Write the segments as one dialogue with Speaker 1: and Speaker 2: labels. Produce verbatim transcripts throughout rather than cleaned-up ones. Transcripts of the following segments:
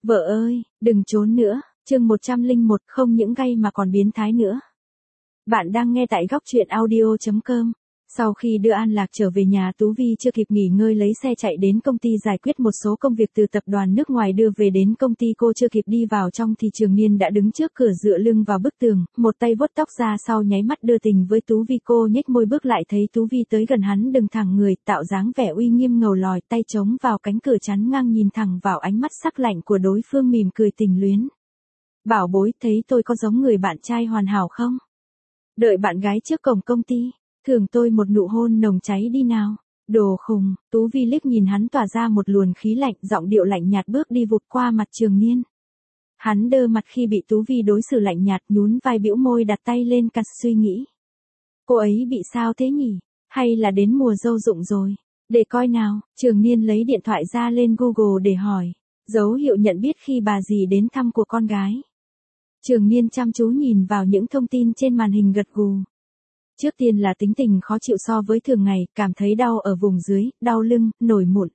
Speaker 1: Vợ ơi, đừng trốn nữa, chương một trăm lẻ một không những gay mà còn biến thái nữa. Bạn đang nghe tại góc truyện audio chấm com. Sau khi đưa An Lạc trở về nhà, Tú Vi chưa kịp nghỉ ngơi lấy xe chạy đến công ty giải quyết một số công việc từ tập đoàn nước ngoài đưa về đến công ty. Cô chưa kịp đi vào trong thì Trường Niên đã đứng trước cửa dựa lưng vào bức tường, một tay vuốt tóc ra sau nháy mắt đưa tình với Tú Vi. Cô nhếch môi bước lại thấy Tú Vi tới gần hắn đứng thẳng người, tạo dáng vẻ uy nghiêm ngầu lòi, tay chống vào cánh cửa chắn ngang nhìn thẳng vào ánh mắt sắc lạnh của đối phương, mỉm cười tình luyến. Bảo bối, thấy tôi có giống người bạn trai hoàn hảo không? Đợi bạn gái trước cổng công ty. Thưởng tôi một nụ hôn nồng cháy đi nào. Đồ khùng. Tú Vi liếc nhìn hắn tỏa ra một luồng khí lạnh, giọng điệu lạnh nhạt bước đi vụt qua mặt Trường Niên. Hắn đơ mặt khi bị Tú Vi đối xử lạnh nhạt, nhún vai bĩu môi đặt tay lên cặt suy nghĩ. Cô ấy bị sao thế nhỉ? Hay là đến mùa dâu rụng rồi? Để coi nào. Trường Niên lấy điện thoại ra lên Google để hỏi. Dấu hiệu nhận biết khi bà dì đến thăm của con gái. Trường Niên chăm chú nhìn vào những thông tin trên màn hình gật gù. Trước tiên là tính tình khó chịu so với thường ngày, cảm thấy đau ở vùng dưới, đau lưng, nổi mụn.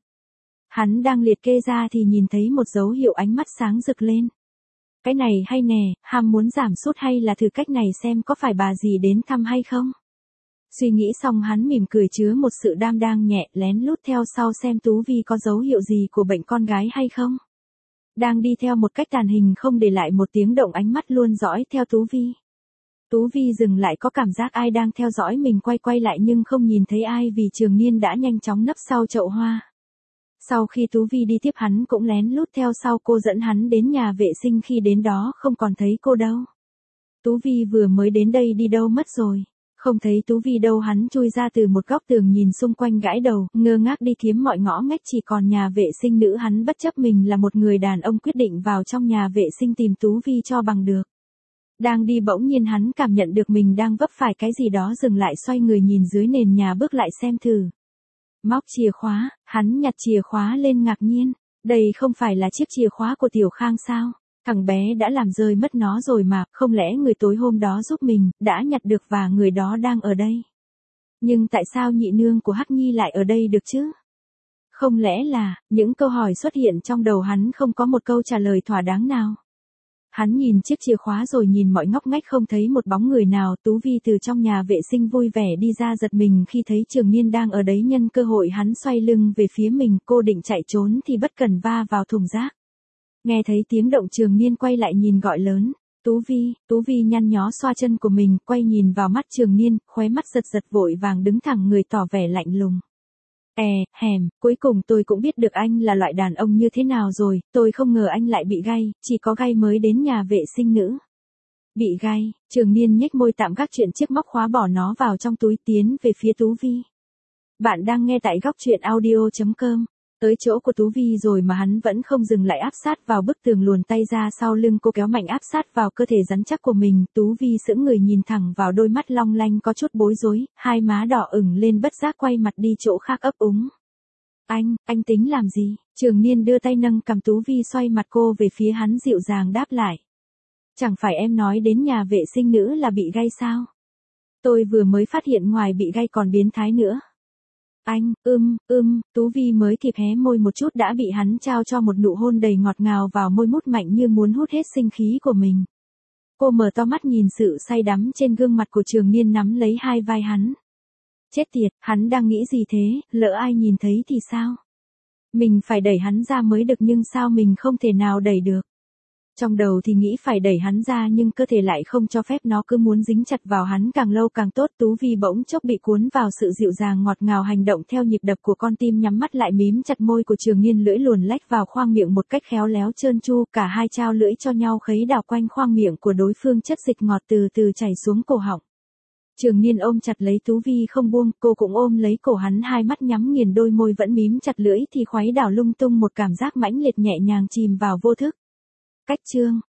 Speaker 1: Hắn đang liệt kê ra thì nhìn thấy một dấu hiệu ánh mắt sáng rực lên. Cái này hay nè, ham muốn giảm sút hay là thử cách này xem có phải bà dì đến thăm hay không? Suy nghĩ xong hắn mỉm cười chứa một sự đam đang nhẹ, lén lút theo sau xem Tú Vi có dấu hiệu gì của bệnh con gái hay không. Đang đi theo một cách tàn hình không để lại một tiếng động, ánh mắt luôn dõi theo Tú Vi. Tú Vi dừng lại, có cảm giác ai đang theo dõi mình, quay quay lại nhưng không nhìn thấy ai vì Trường Niên đã nhanh chóng nấp sau chậu hoa. Sau khi Tú Vi đi tiếp hắn cũng lén lút theo sau cô, dẫn hắn đến nhà vệ sinh, khi đến đó không còn thấy cô đâu. Tú Vi vừa mới đến đây đi đâu mất rồi? Không thấy Tú Vi đâu. Hắn chui ra từ một góc tường nhìn xung quanh gãi đầu, ngơ ngác đi kiếm mọi ngõ ngách, chỉ còn nhà vệ sinh nữ. Hắn bất chấp mình là một người đàn ông quyết định vào trong nhà vệ sinh tìm Tú Vi cho bằng được. Đang đi bỗng nhiên hắn cảm nhận được mình đang vấp phải cái gì đó, dừng lại xoay người nhìn dưới nền nhà bước lại xem thử. Móc chìa khóa, hắn nhặt chìa khóa lên ngạc nhiên. Đây không phải là chiếc chìa khóa của Tiểu Khang sao? Thằng bé đã làm rơi mất nó rồi mà, không lẽ người tối hôm đó giúp mình, đã nhặt được và người đó đang ở đây? Nhưng tại sao nhị nương của Hắc Nhi lại ở đây được chứ? Không lẽ là, những câu hỏi xuất hiện trong đầu hắn không có một câu trả lời thỏa đáng nào? Hắn nhìn chiếc chìa khóa rồi nhìn mọi ngóc ngách không thấy một bóng người nào. Tú Vi từ trong nhà vệ sinh vui vẻ đi ra, giật mình khi thấy Trường Niên đang ở đấy. Nhân cơ hội hắn xoay lưng về phía mình, cô định chạy trốn thì bất cẩn va vào thùng rác. Nghe thấy tiếng động, Trường Niên quay lại nhìn gọi lớn. Tú Vi. Tú Vi nhăn nhó xoa chân của mình, quay nhìn vào mắt Trường Niên, khóe mắt giật giật, vội vàng đứng thẳng người tỏ vẻ lạnh lùng. E, hèm, cuối cùng tôi cũng biết được anh là loại đàn ông như thế nào rồi, tôi không ngờ anh lại bị gay, chỉ có gay mới đến nhà vệ sinh nữ. Bị gay. Trường Niên nhếch môi tạm gác chuyện chiếc móc khóa, bỏ nó vào trong túi, tiến về phía Tú Vi. Bạn đang nghe tại góc truyện audio chấm com. Tới chỗ của Tú Vi rồi mà hắn vẫn không dừng lại, áp sát vào bức tường, luồn tay ra sau lưng cô kéo mạnh áp sát vào cơ thể rắn chắc của mình. Tú Vi sững người nhìn thẳng vào đôi mắt long lanh có chút bối rối, hai má đỏ ửng lên, bất giác quay mặt đi chỗ khác ấp úng. Anh, anh tính làm gì? Trường Niên đưa tay nâng cằm Tú Vi, xoay mặt cô về phía hắn, dịu dàng đáp lại. Chẳng phải em nói đến nhà vệ sinh nữ là bị gay sao? Tôi vừa mới phát hiện ngoài bị gay còn biến thái nữa. Anh, ưm, ưm, Tú Vi mới kịp hé môi một chút đã bị hắn trao cho một nụ hôn đầy ngọt ngào vào môi, mút mạnh như muốn hút hết sinh khí của mình. Cô mở to mắt nhìn sự say đắm trên gương mặt của Trường Niên, nắm lấy hai vai hắn. Chết tiệt, hắn đang nghĩ gì thế, lỡ ai nhìn thấy thì sao? Mình phải đẩy hắn ra mới được, nhưng sao mình không thể nào đẩy được? Trong đầu thì nghĩ phải đẩy hắn ra nhưng cơ thể lại không cho phép, nó cứ muốn dính chặt vào hắn càng lâu càng tốt. Tú Vi bỗng chốc bị cuốn vào sự dịu dàng ngọt ngào, hành động theo nhịp đập của con tim, nhắm mắt lại mím chặt môi của Trường Niên, lưỡi luồn lách vào khoang miệng một cách khéo léo trơn tru, cả hai trao lưỡi cho nhau, khấy đảo quanh khoang miệng của đối phương, chất dịch ngọt từ từ chảy xuống cổ họng. Trường Niên ôm chặt lấy Tú Vi không buông, cô cũng ôm lấy cổ hắn, hai mắt nhắm nghiền, đôi môi vẫn mím chặt, lưỡi thì khuấy đảo lung tung, một cảm giác mãnh liệt nhẹ nhàng chìm vào vô thức. Cách chương